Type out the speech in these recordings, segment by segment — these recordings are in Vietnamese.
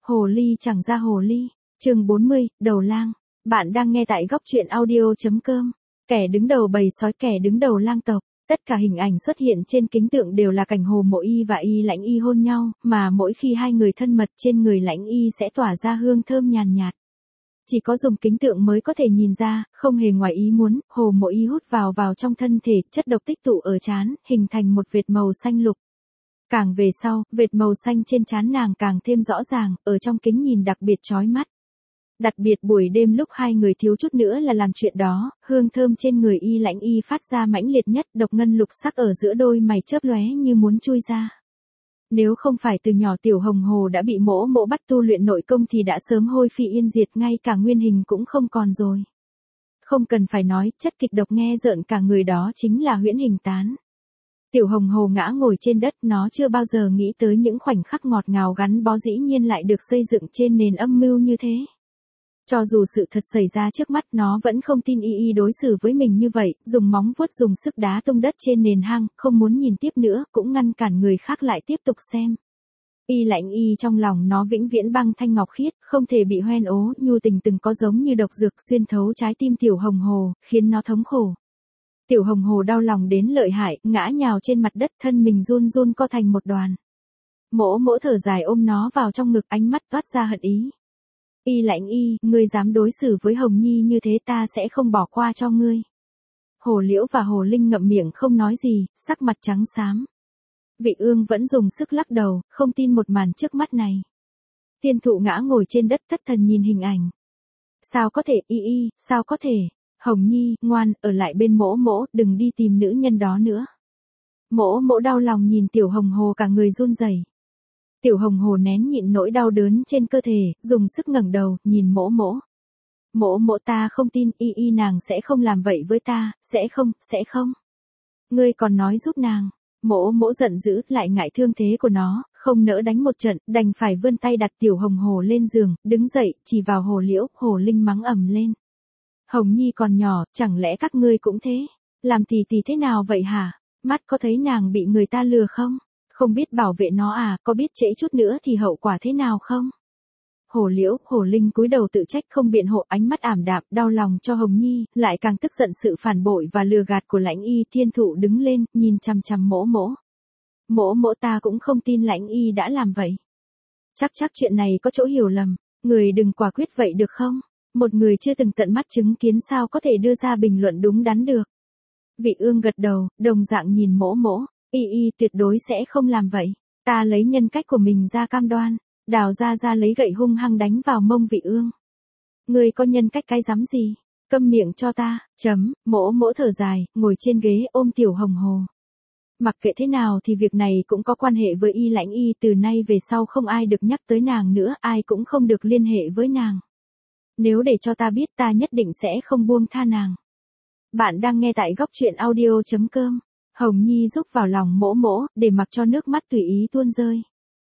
Hồ ly chẳng ra hồ ly. Chương 40, đầu lang. Bạn đang nghe tại góc truyện audio.com. Kẻ đứng đầu bầy sói, kẻ đứng đầu lang tộc. Tất cả hình ảnh xuất hiện trên kính tượng đều là cảnh Hồ Mộ Y và Y Lãnh Y hôn nhau, mà mỗi khi hai người thân mật trên người Lãnh Y sẽ tỏa ra hương thơm nhàn nhạt. Chỉ có dùng kính tượng mới có thể nhìn ra, không hề ngoài ý muốn, Hồ Mộ Y hút vào trong thân thể, chất độc tích tụ ở trán, hình thành một vệt màu xanh lục. Càng về sau, vệt màu xanh trên trán nàng càng thêm rõ ràng, ở trong kính nhìn đặc biệt chói mắt. Đặc biệt buổi đêm lúc hai người thiếu chút nữa là làm chuyện đó, hương thơm trên người Y Lãnh Y phát ra mãnh liệt nhất, độc ngân lục sắc ở giữa đôi mày chớp lóe như muốn chui ra. Nếu không phải từ nhỏ Tiểu Hồng Hồ đã bị mỗ mỗ bắt tu luyện nội công thì đã sớm hôi phi yên diệt, ngay cả nguyên hình cũng không còn rồi. Không cần phải nói, chất kịch độc nghe rợn cả người đó chính là Huyễn Hình Tán. Tiểu Hồng Hồ ngã ngồi trên đất, nó chưa bao giờ nghĩ tới những khoảnh khắc ngọt ngào gắn bó dĩ nhiên lại được xây dựng trên nền âm mưu như thế. Cho dù sự thật xảy ra trước mắt, nó vẫn không tin Y đối xử với mình như vậy, dùng móng vuốt dùng sức đá tung đất trên nền hang, không muốn nhìn tiếp nữa, cũng ngăn cản người khác lại tiếp tục xem. Y Lãnh Y trong lòng nó vĩnh viễn băng thanh ngọc khiết, không thể bị hoen ố, nhu tình từng có giống như độc dược xuyên thấu trái tim Tiểu Hồng Hồ, khiến nó thống khổ. Tiểu Hồng Hồ đau lòng đến lợi hại, ngã nhào trên mặt đất, thân mình run run co thành một đoàn. Mỗ mỗ thở dài ôm nó vào trong ngực, ánh mắt toát ra hận ý. Y Lãnh Y, ngươi dám đối xử với Hồng Nhi như thế, ta sẽ không bỏ qua cho ngươi. Hồ Liễu và Hồ Linh ngậm miệng không nói gì, sắc mặt trắng xám. Vị Ương vẫn dùng sức lắc đầu, không tin một màn trước mắt này. Tiên Thụ ngã ngồi trên đất thất thần nhìn hình ảnh. Sao có thể, Y, sao có thể? Hồng Nhi, ngoan, ở lại bên mỗ mỗ, đừng đi tìm nữ nhân đó nữa. Mỗ mỗ đau lòng nhìn Tiểu Hồng Hồ cả người run rẩy. Tiểu Hồng Hồ nén nhịn nỗi đau đớn trên cơ thể, dùng sức ngẩng đầu, nhìn mỗ mỗ. Mỗ mỗ, ta không tin, Y nàng sẽ không làm vậy với ta, sẽ không. Ngươi còn nói giúp nàng. Mỗ mỗ giận dữ, lại ngại thương thế của nó, không nỡ đánh một trận, đành phải vươn tay đặt Tiểu Hồng Hồ lên giường, đứng dậy, chỉ vào Hồ Liễu, Hồ Linh mắng ầm lên. Hồng Nhi còn nhỏ, chẳng lẽ các ngươi cũng thế? Làm tỷ tỷ thế nào vậy hả? Mắt có thấy nàng bị người ta lừa không? Không biết bảo vệ nó à, có biết trễ chút nữa thì hậu quả thế nào không? Hồ Liễu, Hồ Linh cúi đầu tự trách không biện hộ, ánh mắt ảm đạm, đau lòng cho Hồng Nhi, lại càng tức giận sự phản bội và lừa gạt của Lãnh Y. Thiên Thụ đứng lên, nhìn chằm chằm mỗ mỗ. Mỗ mỗ, ta cũng không tin Lãnh Y đã làm vậy. Chắc chuyện này có chỗ hiểu lầm, người đừng quả quyết vậy được không? Một người chưa từng tận mắt chứng kiến sao có thể đưa ra bình luận đúng đắn được. Vị Ương gật đầu, đồng dạng nhìn mỗ mỗ. Y tuyệt đối sẽ không làm vậy. Ta lấy nhân cách của mình ra cam đoan. Đào ra lấy gậy hung hăng đánh vào mông Vị Ương. Ngươi có nhân cách cái rắm gì? Câm miệng cho ta. Mỗ mỗ thở dài, ngồi trên ghế ôm Tiểu Hồng Hồ. Mặc kệ thế nào thì việc này cũng có quan hệ với Y Lãnh Y, từ nay về sau không ai được nhắc tới nàng nữa, ai cũng không được liên hệ với nàng. Nếu để cho ta biết, ta nhất định sẽ không buông tha nàng. Bạn đang nghe tại góc truyện audio.com. Hồng Nhi rúc vào lòng mỗ mỗ, để mặc cho nước mắt tùy ý tuôn rơi.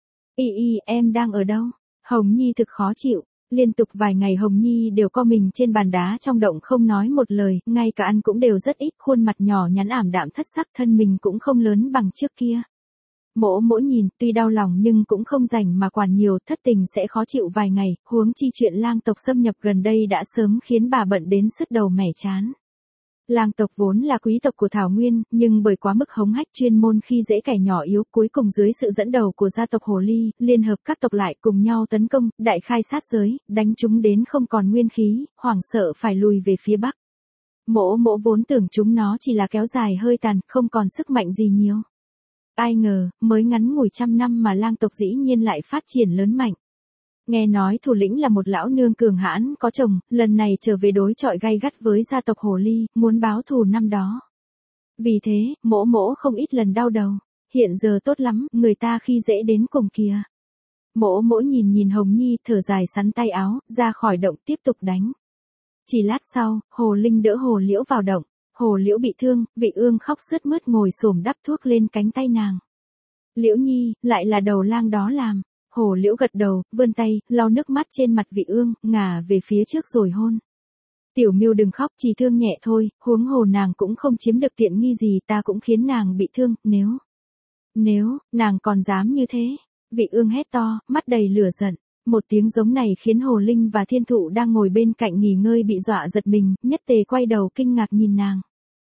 Y, em đang ở đâu? Hồng Nhi thực khó chịu. Liên tục vài ngày Hồng Nhi đều co mình trên bàn đá trong động không nói một lời, ngay cả ăn cũng đều rất ít, khuôn mặt nhỏ nhắn ảm đạm thất sắc, thân mình cũng không lớn bằng trước kia. Mỗ mỗ nhìn, tuy đau lòng nhưng cũng không rảnh mà quản nhiều, thất tình sẽ khó chịu vài ngày, huống chi chuyện lang tộc xâm nhập gần đây đã sớm khiến bà bận đến sứt đầu mẻ trán. Lang tộc vốn là quý tộc của Thảo Nguyên, nhưng bởi quá mức hống hách chuyên môn khi dễ kẻ nhỏ yếu, cuối cùng dưới sự dẫn đầu của gia tộc Hồ Ly, liên hợp các tộc lại cùng nhau tấn công, đại khai sát giới, đánh chúng đến không còn nguyên khí, hoảng sợ phải lùi về phía bắc. Mỗ mỗ vốn tưởng chúng nó chỉ là kéo dài hơi tàn, không còn sức mạnh gì nhiều. Ai ngờ, mới ngắn ngủi 100 năm mà lang tộc dĩ nhiên lại phát triển lớn mạnh. Nghe nói thủ lĩnh là một lão nương cường hãn có chồng, lần này trở về đối chọi gay gắt với gia tộc Hồ Ly, muốn báo thù năm đó. Vì thế, mỗ mỗ không ít lần đau đầu. Hiện giờ tốt lắm, người ta khi dễ đến cùng kìa. Mỗ mỗ nhìn Hồng Nhi, thở dài sắn tay áo, ra khỏi động tiếp tục đánh. Chỉ lát sau, Hồ Linh đỡ Hồ Liễu vào động. Hồ Liễu bị thương, Vị Ương khóc sướt mướt ngồi xổm đắp thuốc lên cánh tay nàng. Liễu Nhi, lại là đầu lang đó làm. Hồ Liễu gật đầu, vươn tay, lau nước mắt trên mặt Vị Ương, ngả về phía trước rồi hôn. Tiểu Miêu đừng khóc, chỉ thương nhẹ thôi, huống hồ nàng cũng không chiếm được tiện nghi gì, ta cũng khiến nàng bị thương, nếu nàng còn dám như thế. Vị Ương hét to, mắt đầy lửa giận. Một tiếng giống này khiến Hồ Linh và Thiên Thụ đang ngồi bên cạnh nghỉ ngơi bị dọa giật mình, nhất tề quay đầu kinh ngạc nhìn nàng.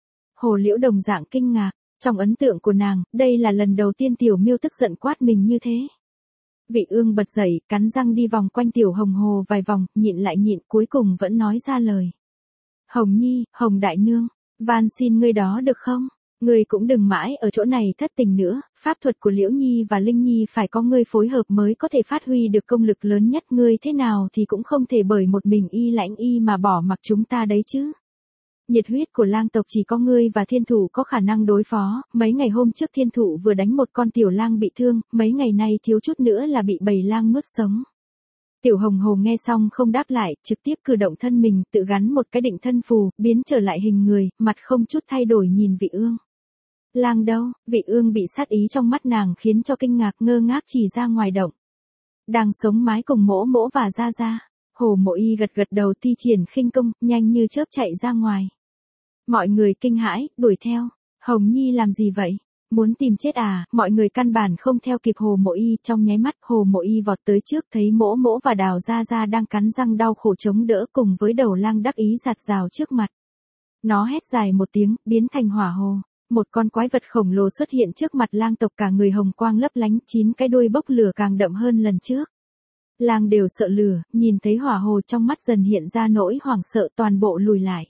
Hồ Liễu đồng dạng kinh ngạc, trong ấn tượng của nàng, đây là lần đầu tiên Tiểu Miêu tức giận quát mình như thế. Vị Ương bật dậy, cắn răng đi vòng quanh Tiểu Hồng Hồ vài vòng, nhịn lại nhịn, cuối cùng vẫn nói ra lời. Hồng Nhi, Hồng Đại Nương, van xin ngươi đó được không? Ngươi cũng đừng mãi ở chỗ này thất tình nữa, pháp thuật của Liễu Nhi và Linh Nhi phải có ngươi phối hợp mới có thể phát huy được công lực lớn nhất, ngươi thế nào thì cũng không thể bởi một mình y lãnh y mà bỏ mặc chúng ta đấy chứ. Nhiệt huyết của lang tộc chỉ có ngươi và Thiên Thụ có khả năng đối phó, mấy ngày hôm trước Thiên Thụ vừa đánh một con tiểu lang bị thương, mấy ngày nay thiếu chút nữa là bị bầy lang nuốt sống. Tiểu Hồng Hồ nghe xong không đáp lại, trực tiếp cử động thân mình, tự gắn một cái định thân phù, biến trở lại hình người, mặt không chút thay đổi nhìn Vị Ương. Lang đâu? Vị Ương bị sát ý trong mắt nàng khiến cho kinh ngạc ngơ ngác chỉ ra ngoài động. Đang sống mái cùng Mỗ Mỗ và Gia Gia. Hồ Mộ Y gật gật đầu thi triển khinh công, nhanh như chớp chạy ra ngoài. Mọi người kinh hãi, đuổi theo. Hồng Nhi làm gì vậy? Muốn tìm chết à? Mọi người căn bản không theo kịp Hồ Mộ Y, trong nháy mắt Hồ Mộ Y vọt tới trước thấy Mỗ Mỗ và Đào Gia Gia đang cắn răng đau khổ chống đỡ cùng với đầu lang đắc ý giạt rào trước mặt. Nó hét dài một tiếng, biến thành hỏa hồ. Một con quái vật khổng lồ xuất hiện trước mặt lang tộc, cả người hồng quang lấp lánh, 9 cái đuôi bốc lửa càng đậm hơn lần trước. Lang đều sợ lửa, nhìn thấy hỏa hồ trong mắt dần hiện ra nỗi hoảng sợ, toàn bộ lùi lại.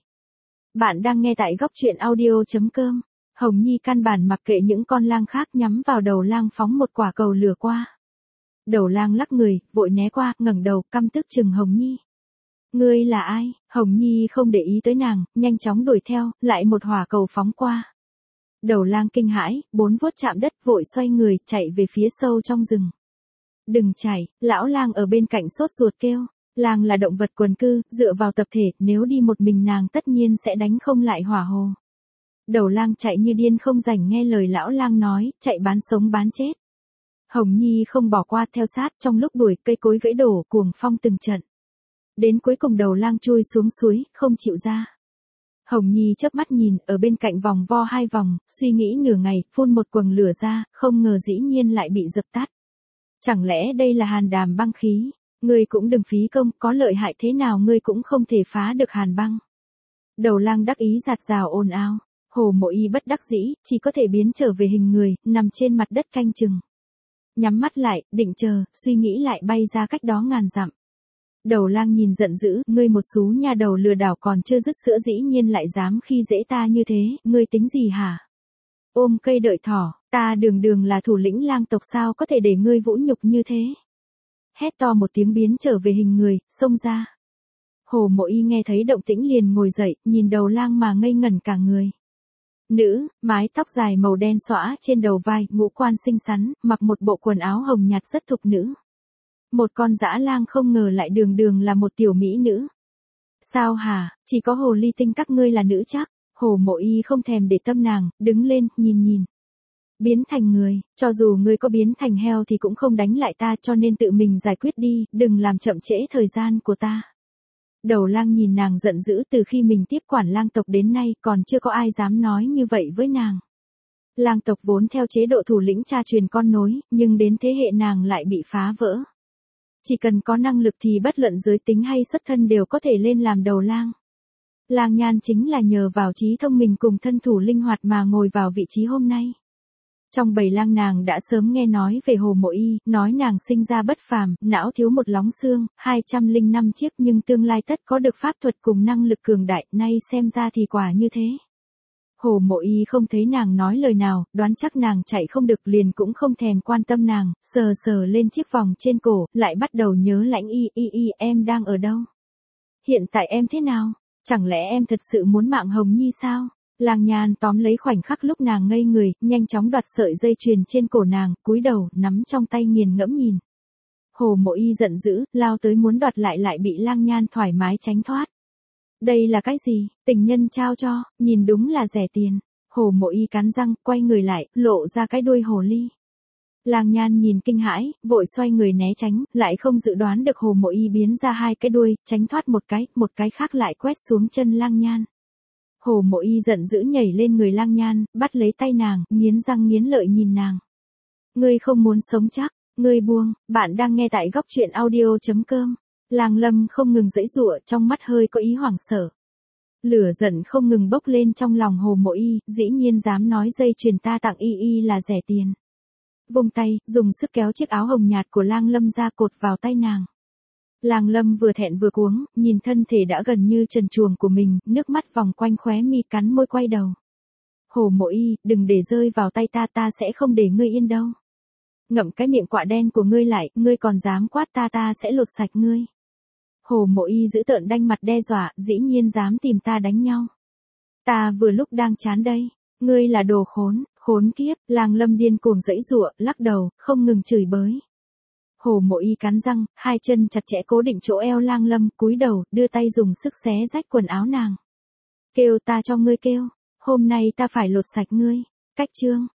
Bạn đang nghe tại góc truyện audio.com. Hồng Nhi căn bản mặc kệ những con lang khác, nhắm vào đầu lang phóng một quả cầu lửa qua. Đầu lang lắc người, vội né qua, ngẩng đầu, căm tức chừng Hồng Nhi. Ngươi là ai? Hồng Nhi không để ý tới nàng, nhanh chóng đuổi theo, lại một hỏa cầu phóng qua. Đầu lang kinh hãi, 4 vuốt chạm đất, vội xoay người, chạy về phía sâu trong rừng. Đừng chạy, lão lang ở bên cạnh sốt ruột kêu. Lang là động vật quần cư, dựa vào tập thể, nếu đi một mình nàng tất nhiên sẽ đánh không lại hỏa hồ. Đầu lang chạy như điên không rảnh nghe lời lão lang nói, chạy bán sống bán chết. Hồng Nhi không bỏ qua theo sát, trong lúc đuổi cây cối gãy đổ, cuồng phong từng trận. Đến cuối cùng đầu lang chui xuống suối, không chịu ra. Hồng Nhi chớp mắt nhìn, ở bên cạnh vòng vo 2 vòng, suy nghĩ nửa ngày, phun một quầng lửa ra, không ngờ dĩ nhiên lại bị dập tắt. Chẳng lẽ đây là hàn đàm băng khí? Ngươi cũng đừng phí công, có lợi hại thế nào ngươi cũng không thể phá được hàn băng. Đầu lang đắc ý giạt rào ồn ào. Hồ Mộ Y bất đắc dĩ, chỉ có thể biến trở về hình người, nằm trên mặt đất canh chừng. Nhắm mắt lại, định chờ, suy nghĩ lại bay ra cách đó ngàn dặm. Đầu lang nhìn giận dữ, ngươi một xú nha đầu lừa đảo còn chưa dứt sữa dĩ nhiên lại dám khi dễ ta như thế, ngươi tính gì hả? Ôm cây đợi thỏ, ta đường đường là thủ lĩnh lang tộc sao có thể để ngươi vũ nhục như thế? Hét to một tiếng biến trở về hình người, xông ra. Hồ Mộ Y nghe thấy động tĩnh liền ngồi dậy, nhìn đầu lang mà ngây ngẩn cả người. Nữ, mái tóc dài màu đen xõa trên đầu vai, ngũ quan xinh xắn, mặc một bộ quần áo hồng nhạt rất thục nữ. Một con dã lang không ngờ lại đường đường là một tiểu mỹ nữ. Sao hả, chỉ có hồ ly tinh các ngươi là nữ chắc? Hồ Mộ Y không thèm để tâm nàng, đứng lên, nhìn. Biến thành người, cho dù ngươi có biến thành heo thì cũng không đánh lại ta, cho nên tự mình giải quyết đi, đừng làm chậm trễ thời gian của ta. Đầu lang nhìn nàng giận dữ, từ khi mình tiếp quản lang tộc đến nay còn chưa có ai dám nói như vậy với nàng. Lang tộc vốn theo chế độ thủ lĩnh cha truyền con nối, nhưng đến thế hệ nàng lại bị phá vỡ. Chỉ cần có năng lực thì bất luận giới tính hay xuất thân đều có thể lên làm đầu lang. Lang Nhan chính là nhờ vào trí thông minh cùng thân thủ linh hoạt mà ngồi vào vị trí hôm nay. Trong bầy lang nàng đã sớm nghe nói về Hồ Mộ Y, nói nàng sinh ra bất phàm, não thiếu một lóng xương, 205 chiếc nhưng tương lai tất có được pháp thuật cùng năng lực cường đại, nay xem ra thì quả như thế. Hồ Mộ Y không thấy nàng nói lời nào, đoán chắc nàng chạy không được liền cũng không thèm quan tâm nàng, sờ lên chiếc vòng trên cổ, lại bắt đầu nhớ Lãnh Y, em đang ở đâu? Hiện tại em thế nào? Chẳng lẽ em thật sự muốn mạng Hồng Nhi sao? Lang Nhan tóm lấy khoảnh khắc lúc nàng ngây người, nhanh chóng đoạt sợi dây chuyền trên cổ nàng, cúi đầu, nắm trong tay nghiền ngẫm nhìn. Hồ Mộ Y giận dữ, lao tới muốn đoạt lại bị Lang Nhan thoải mái tránh thoát. Đây là cái gì? Tình nhân trao cho, nhìn đúng là rẻ tiền. Hồ Mộ Y cắn răng, quay người lại, lộ ra cái đuôi hồ ly. Lang Nhan nhìn kinh hãi, vội xoay người né tránh, lại không dự đoán được Hồ Mộ Y biến ra 2 cái đuôi, tránh thoát một cái khác lại quét xuống chân Lang Nhan. Hồ Mộ Y giận dữ nhảy lên người Lang Nhan, bắt lấy tay nàng, nghiến răng nghiến lợi nhìn nàng. Ngươi không muốn sống chắc, Ngươi buông, bạn đang nghe tại góc truyện audio.com. Lang Lâm không ngừng giãy giụa, trong mắt hơi có ý hoảng sợ. Lửa giận không ngừng bốc lên trong lòng Hồ Mộ Y, dĩ nhiên dám nói dây chuyền ta tặng y là rẻ tiền. Vung tay, dùng sức kéo chiếc áo hồng nhạt của Lang Lâm ra cột vào tay nàng. Lang Lâm vừa thẹn vừa cuống, nhìn thân thể đã gần như trần truồng của mình, nước mắt vòng quanh khóe mi, cắn môi quay đầu. Hồ Mộ Y, đừng để rơi vào tay ta sẽ không để ngươi yên đâu. Ngậm cái miệng quạ đen của ngươi lại, ngươi còn dám quát ta sẽ lột sạch ngươi. Hồ Mộ Y giữ tợn đanh mặt đe dọa, dĩ nhiên dám tìm ta đánh nhau. Ta vừa lúc đang chán đây, ngươi là đồ khốn kiếp. Lang Lâm điên cuồng giãy giụa, lắc đầu, không ngừng chửi bới. Hồ Mộ Y cắn răng, hai chân chặt chẽ cố định chỗ eo Lang Lâm, cúi đầu, đưa tay dùng sức xé rách quần áo nàng. Kêu ta cho ngươi kêu, hôm nay ta phải lột sạch ngươi. Cách chương.